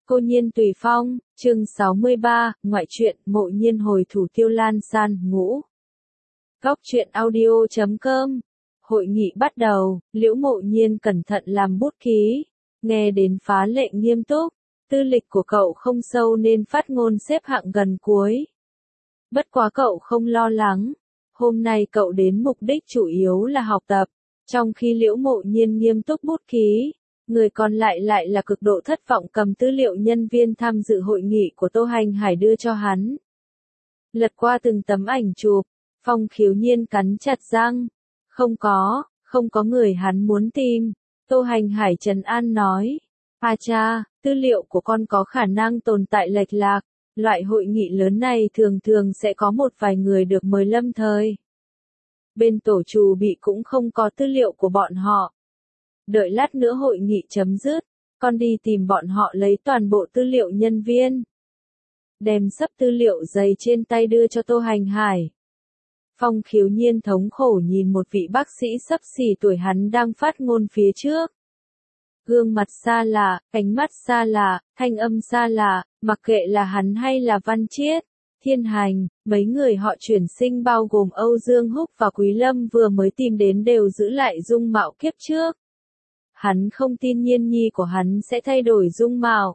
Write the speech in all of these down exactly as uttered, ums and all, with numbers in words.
Cô Nhiên Tùy Phong, chương sáu mươi ba, ngoại truyện, Mộ Nhiên hồi thủ Tiêu Lan San, ngũ. Góc truyện audio chấm com. Hội nghị bắt đầu, Liễu Mộ Nhiên cẩn thận làm bút ký, nghe đến phá lệ nghiêm túc, tư lịch của cậu không sâu nên phát ngôn xếp hạng gần cuối. Bất quá cậu không lo lắng, hôm nay cậu đến mục đích chủ yếu là học tập, trong khi Liễu Mộ Nhiên nghiêm túc bút ký. Người còn lại lại là cực độ thất vọng cầm tư liệu nhân viên tham dự hội nghị của Tô Hành Hải đưa cho hắn. Lật qua từng tấm ảnh chụp, Phong Khiếu Nhiên cắn chặt răng. Không có, không có người hắn muốn tìm. Tô Hành Hải trấn an nói. À cha, tư liệu của con có khả năng tồn tại lệch lạc. Loại hội nghị lớn này thường thường sẽ có một vài người được mời lâm thời. Bên tổ chủ bị cũng không có tư liệu của bọn họ. Đợi lát nữa hội nghị chấm dứt, con đi tìm bọn họ lấy toàn bộ tư liệu nhân viên. Đem sấp tư liệu dày trên tay đưa cho Tô Hành Hải. Phong Khiếu Nhiên thống khổ nhìn một vị bác sĩ sấp xỉ tuổi hắn đang phát ngôn phía trước. Gương mặt xa lạ, ánh mắt xa lạ, thanh âm xa lạ, mặc kệ là hắn hay là Văn Chiết, Thiên Hành, mấy người họ chuyển sinh bao gồm Âu Dương Húc và Quý Lâm vừa mới tìm đến đều giữ lại dung mạo kiếp trước. Hắn không tin Nhiên Nhi của hắn sẽ thay đổi dung mạo.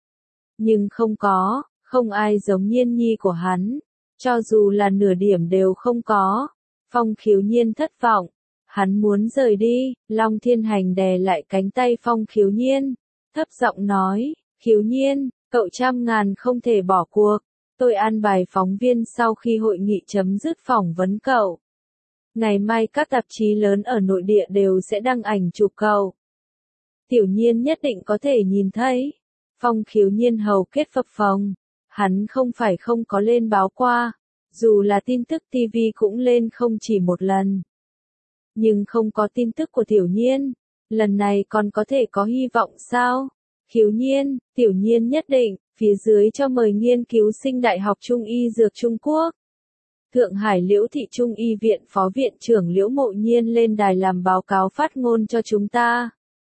Nhưng không có, không ai giống Nhiên Nhi của hắn. Cho dù là nửa điểm đều không có. Phong Khiếu Nhiên thất vọng. Hắn muốn rời đi, Long Thiên Hành đè lại cánh tay Phong Khiếu Nhiên. Thấp giọng nói, Khiếu Nhiên, cậu trăm ngàn không thể bỏ cuộc. Tôi an bài phóng viên sau khi hội nghị chấm dứt phỏng vấn cậu. Ngày mai các tạp chí lớn ở nội địa đều sẽ đăng ảnh chụp cậu. Tiểu Nhiên nhất định có thể nhìn thấy. Phong Khiếu Nhiên hầu kết phập phồng. Hắn không phải không có lên báo qua. Dù là tin tức ti vi cũng lên không chỉ một lần. Nhưng không có tin tức của Tiểu Nhiên. Lần này còn có thể có hy vọng sao? Khiếu Nhiên, Tiểu Nhiên nhất định, phía dưới cho mời nghiên cứu sinh Đại học Trung y Dược Trung Quốc. Thượng Hải Liễu Thị Trung y Viện Phó Viện trưởng Liễu Mộ Nhiên lên đài làm báo cáo phát ngôn cho chúng ta.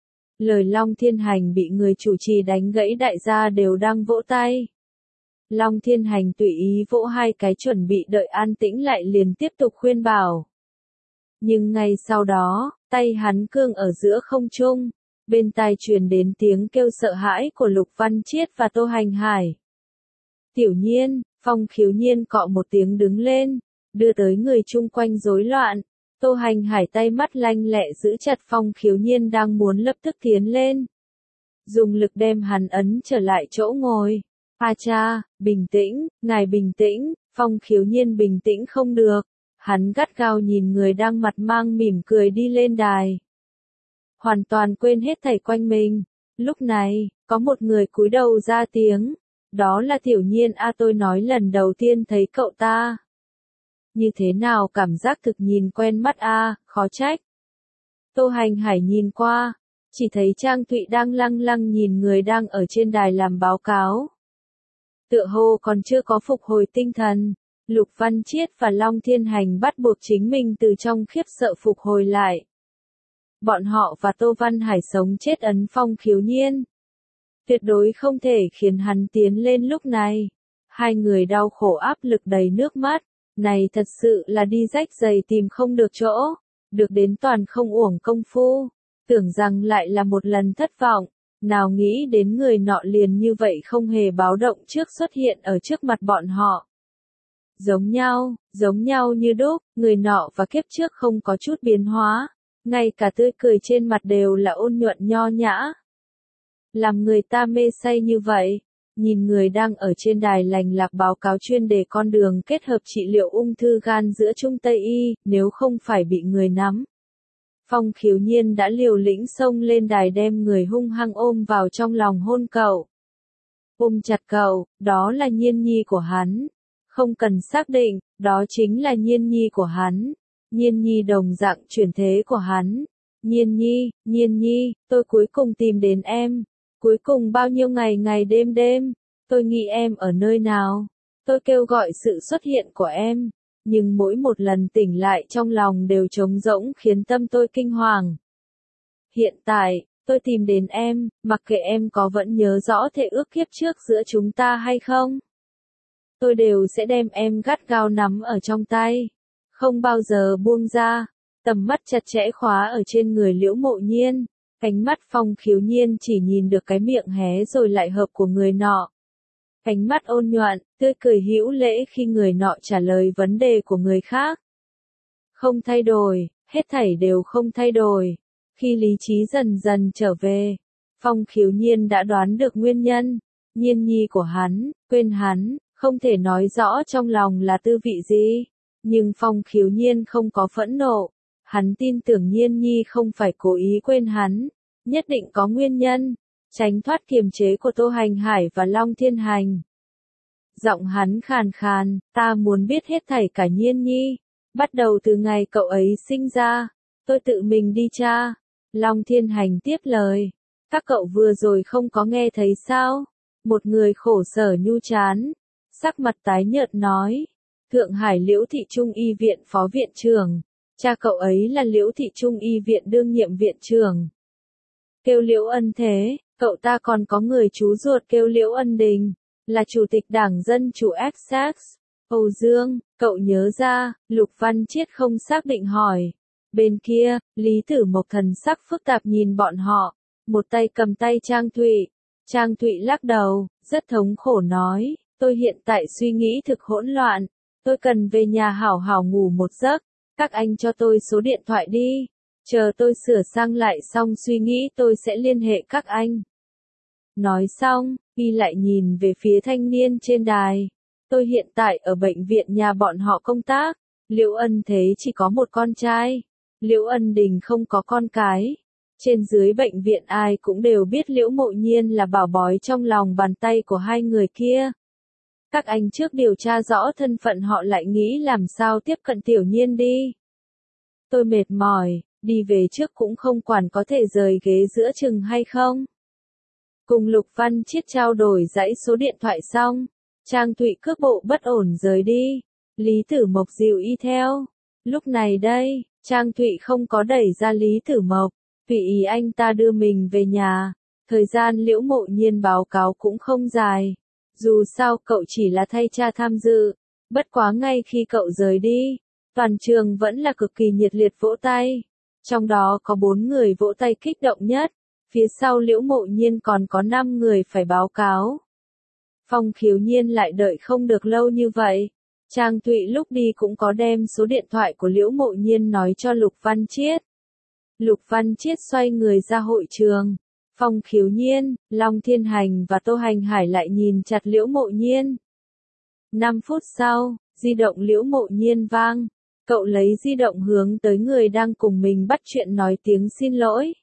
Lời Long Thiên Hành bị người chủ trì đánh gãy, đại gia đều đang vỗ tay. Long Thiên Hành tùy ý vỗ hai cái chuẩn bị đợi an tĩnh lại liền tiếp tục khuyên bảo. Nhưng ngay sau đó, tay hắn cương ở giữa không trung, bên tai truyền đến tiếng kêu sợ hãi của Lục Văn Chiết và Tô Hành Hải. Tiểu Nhiên, Phong Khiếu Nhiên cọ một tiếng đứng lên, đưa tới người chung quanh rối loạn. Tô Hành Hải tay mắt lanh lẹ giữ chặt Phong Khiếu Nhiên đang muốn lập tức tiến lên. Dùng lực đem hắn ấn trở lại chỗ ngồi. A cha, bình tĩnh, ngài bình tĩnh, Phong Khiếu Nhiên bình tĩnh không được. Hắn gắt gao nhìn người đang mặt mang mỉm cười đi lên đài. Hoàn toàn quên hết thảy quanh mình. Lúc này, có một người cúi đầu ra tiếng. Đó là Tiểu Nhiên. A tôi nói lần đầu tiên thấy cậu ta. Như thế nào cảm giác thực nhìn quen mắt a, khó trách. Tô Hành Hải nhìn qua, chỉ thấy Trang Thụy đang lăng lăng nhìn người đang ở trên đài làm báo cáo. Tựa hồ còn chưa có phục hồi tinh thần, Lục Văn Chiết và Long Thiên Hành bắt buộc chính mình từ trong khiếp sợ phục hồi lại. Bọn họ và Tô Văn Hải sống chết ấn Phong Khiếu Nhiên. Tuyệt đối không thể khiến hắn tiến lên lúc này. Hai người đau khổ áp lực đầy nước mắt. Này thật sự là đi rách giày tìm không được chỗ, được đến toàn không uổng công phu, tưởng rằng lại là một lần thất vọng, nào nghĩ đến người nọ liền như vậy không hề báo động trước xuất hiện ở trước mặt bọn họ. Giống nhau, giống nhau như đúc, người nọ và kiếp trước không có chút biến hóa, ngay cả tươi cười trên mặt đều là ôn nhuận nho nhã. Làm người ta mê say như vậy. Nhìn người đang ở trên đài lành lạc báo cáo chuyên đề con đường kết hợp trị liệu ung thư gan giữa Trung Tây Y, nếu không phải bị người nắm. Phong Khiếu Nhiên đã liều lĩnh xông lên đài đem người hung hăng ôm vào trong lòng hôn cậu. Ôm chặt cậu, đó là Nhiên Nhi của hắn. Không cần xác định, đó chính là Nhiên Nhi của hắn. Nhiên Nhi đồng dạng chuyển thế của hắn. Nhiên Nhi, Nhiên Nhi, tôi cuối cùng tìm đến em. Cuối cùng bao nhiêu ngày ngày đêm đêm, tôi nghĩ em ở nơi nào, tôi kêu gọi sự xuất hiện của em, nhưng mỗi một lần tỉnh lại trong lòng đều trống rỗng khiến tâm tôi kinh hoàng. Hiện tại, Tôi tìm đến em, mặc kệ em có vẫn nhớ rõ thệ ước kiếp trước giữa chúng ta hay không. Tôi đều sẽ đem em gắt gao nắm ở trong tay, không bao giờ buông ra. Tầm mắt chặt chẽ khóa ở trên người Liễu Mộ Nhiên, cánh mắt Phong Khiếu Nhiên chỉ nhìn được cái miệng hé rồi lại hợp của người nọ. Cánh mắt ôn nhuận, tươi cười hữu lễ khi người nọ trả lời vấn đề của người khác. Không thay đổi, hết thảy đều không thay đổi. Khi lý trí dần dần trở về, Phong Khiếu Nhiên đã đoán được nguyên nhân. Nhiên nhi của hắn, quên hắn, không thể nói rõ trong lòng là tư vị gì. Nhưng Phong Khiếu Nhiên không có phẫn nộ. Hắn tin tưởng Nhiên nhi không phải cố ý quên hắn, nhất định có nguyên nhân, tránh thoát kiềm chế của Tô Hành Hải và Long Thiên Hành. Giọng hắn khàn khàn, ta muốn biết hết thảy cả Nhiên nhi, bắt đầu từ ngày cậu ấy sinh ra, tôi tự mình đi tra. Long Thiên Hành tiếp lời, các cậu vừa rồi không có nghe thấy sao? Một người khổ sở nhu chán, sắc mặt tái nhợt nói, Thượng Hải Liễu Thị Trung Y Viện Phó Viện trưởng. Cha cậu ấy là Liễu Thị Trung Y Viện đương nhiệm viện trưởng. Kêu Liễu Ân thế, cậu ta còn có người chú ruột kêu Liễu Ân Đình, là chủ tịch Đảng Dân Chủ Essex. Âu Dương, cậu nhớ ra, Lục Văn Chiết không xác định hỏi. Bên kia, Lý Tử Mộc thần sắc phức tạp nhìn bọn họ, một tay cầm tay Trang Thụy. Trang Thụy lắc đầu, rất thống khổ nói, tôi hiện tại suy nghĩ thực hỗn loạn, tôi cần về nhà hảo hảo ngủ một giấc. Các anh cho tôi số điện thoại đi, chờ tôi sửa sang lại xong suy nghĩ tôi sẽ liên hệ các anh. Nói xong, y lại nhìn về phía thanh niên trên đài. Tôi hiện tại ở bệnh viện nhà bọn họ công tác, Liễu Ân Thế chỉ có một con trai, Liễu Ân Đình không có con cái. Trên dưới bệnh viện ai cũng đều biết Liễu Mộ Nhiên là bảo bói trong lòng bàn tay của hai người kia. Các anh trước điều tra rõ thân phận họ lại nghĩ làm sao tiếp cận Tiểu Nhiên đi. Tôi mệt mỏi, đi về trước cũng không quản có thể rời ghế giữa chừng hay không. Cùng Lục Văn Chiết trao đổi dãy số điện thoại xong, Trang Thụy cước bộ bất ổn rời đi, Lý Tử Mộc dìu y theo. Lúc này đây, Trang Thụy không có đẩy ra Lý Tử Mộc, tùy ý anh ta đưa mình về nhà. Thời gian Liễu Mộ Nhiên báo cáo cũng không dài. Dù sao cậu chỉ là thay cha tham dự, bất quá ngay khi cậu rời đi, toàn trường vẫn là cực kỳ nhiệt liệt vỗ tay. Trong đó có bốn người vỗ tay kích động nhất, phía sau Liễu Mộ Nhiên còn có năm người phải báo cáo. Phong Khiếu Nhiên lại đợi không được lâu như vậy. Trang Thụy lúc đi cũng có đem số điện thoại của Liễu Mộ Nhiên nói cho Lục Văn Chiết. Lục Văn Chiết xoay người ra hội trường. Phong Khiếu Nhiên, Long Thiên Hành và Tô Hành Hải lại nhìn chặt Liễu Mộ Nhiên. Năm phút sau, di động Liễu Mộ Nhiên vang. Cậu lấy di động hướng tới người đang cùng mình bắt chuyện nói tiếng xin lỗi.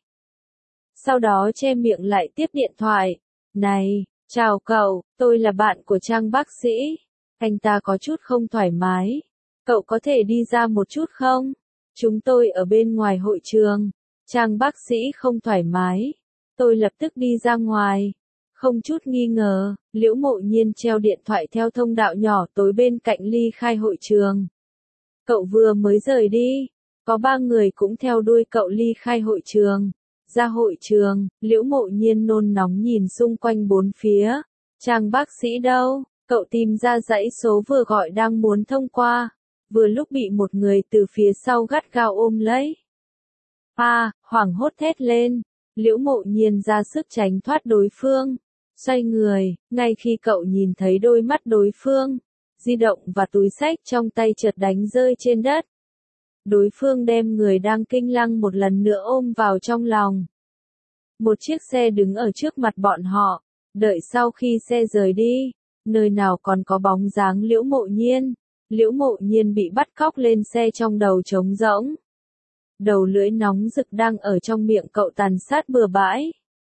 Sau đó che miệng lại tiếp điện thoại. Này, chào cậu, tôi là bạn của Trang bác sĩ. Anh ta có chút không thoải mái. Cậu có thể đi ra một chút không? Chúng tôi ở bên ngoài hội trường. Trang bác sĩ không thoải mái. Tôi lập tức đi ra ngoài. Không chút nghi ngờ, Liễu Mộ Nhiên treo điện thoại theo thông đạo nhỏ tối bên cạnh ly khai hội trường. Cậu vừa mới rời đi, có ba người cũng theo đuôi cậu ly khai hội trường. Ra hội trường, Liễu Mộ Nhiên nôn nóng nhìn xung quanh bốn phía. Trang bác sĩ đâu? Cậu tìm ra dãy số vừa gọi đang muốn thông qua. Vừa lúc bị một người từ phía sau gắt gao ôm lấy. A, à, hoảng hốt thét lên. Liễu Mộ Nhiên ra sức tránh thoát đối phương. Xoay người, ngay khi cậu nhìn thấy đôi mắt đối phương, di động và túi xách trong tay chợt đánh rơi trên đất. Đối phương đem người đang kinh lăng một lần nữa ôm vào trong lòng. Một chiếc xe đứng ở trước mặt bọn họ, đợi sau khi xe rời đi, nơi nào còn có bóng dáng Liễu Mộ Nhiên. Liễu Mộ Nhiên bị bắt cóc lên xe trong đầu trống rỗng. Đầu lưỡi nóng rực đang ở trong miệng cậu tàn sát bừa bãi.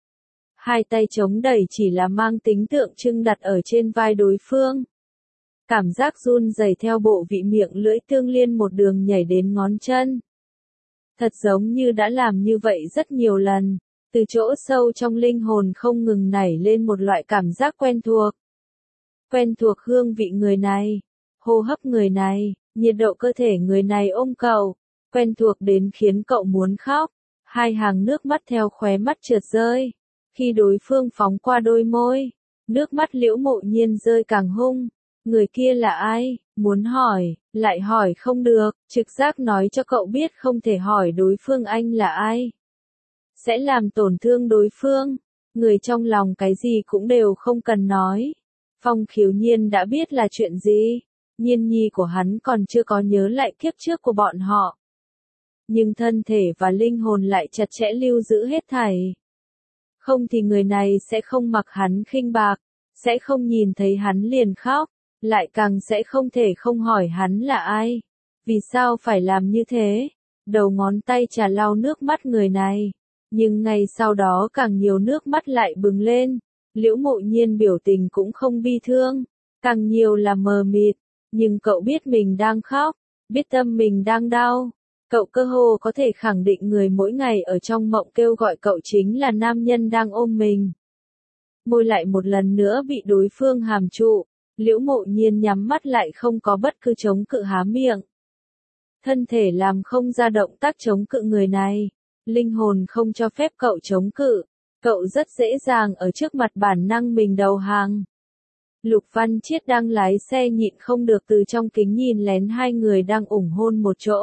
Hai tay chống đẩy chỉ là mang tính tượng trưng đặt ở trên vai đối phương. Cảm giác run rẩy theo bộ vị miệng lưỡi tương liên một đường nhảy đến ngón chân. Thật giống như đã làm như vậy rất nhiều lần, từ chỗ sâu trong linh hồn không ngừng nảy lên một loại cảm giác quen thuộc. Quen thuộc hương vị người này, hô hấp người này, nhiệt độ cơ thể người này ôm cậu, quen thuộc đến khiến cậu muốn khóc. Hai hàng nước mắt theo khóe mắt trượt rơi. Khi đối phương phóng qua đôi môi, nước mắt Liễu Mộ Nhiên rơi càng hung. Người kia là ai? Muốn hỏi, lại hỏi không được, trực giác nói cho cậu biết không thể hỏi đối phương anh là ai. Sẽ làm tổn thương đối phương. Người trong lòng cái gì cũng đều không cần nói. Phong Khiếu Nhiên đã biết là chuyện gì. Nhiên nhi của hắn còn chưa có nhớ lại kiếp trước của bọn họ. Nhưng thân thể và linh hồn lại chặt chẽ lưu giữ hết thảy. Không thì người này sẽ không mặc hắn khinh bạc, sẽ không nhìn thấy hắn liền khóc, lại càng sẽ không thể không hỏi hắn là ai. Vì sao phải làm như thế? Đầu ngón tay trà lau nước mắt người này. Nhưng ngay sau đó càng nhiều nước mắt lại bừng lên. Liễu Mộ Nhiên biểu tình cũng không bi thương, càng nhiều là mờ mịt. Nhưng cậu biết mình đang khóc, biết tâm mình đang đau. Cậu cơ hồ có thể khẳng định người mỗi ngày ở trong mộng kêu gọi cậu chính là nam nhân đang ôm mình. Môi lại một lần nữa bị đối phương hàm trụ. Liễu Mộ Nhiên nhắm mắt lại không có bất cứ chống cự há miệng. Thân thể làm không ra động tác chống cự người này. Linh hồn không cho phép cậu chống cự. Cậu rất dễ dàng ở trước mặt bản năng mình đầu hàng. Lục Văn Chiết đang lái xe nhịn không được từ trong kính nhìn lén hai người đang ủng hôn một chỗ.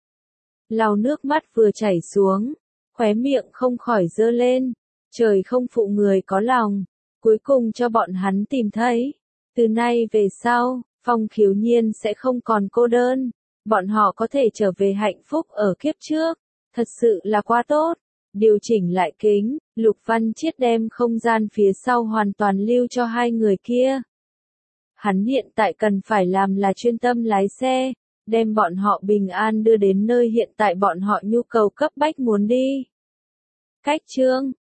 Lau nước mắt vừa chảy xuống, khóe miệng không khỏi giơ lên. Trời không phụ người có lòng, cuối cùng cho bọn hắn tìm thấy. Từ nay về sau, Phong Khiếu Nhiên sẽ không còn cô đơn. Bọn họ có thể trở về hạnh phúc ở kiếp trước. Thật sự là quá tốt. Điều chỉnh lại kính, Lục Văn Chiết đem không gian phía sau hoàn toàn lưu cho hai người kia. Hắn hiện tại cần phải làm là chuyên tâm lái xe, đem bọn họ bình an đưa đến nơi hiện tại bọn họ nhu cầu cấp bách muốn đi. Cách chương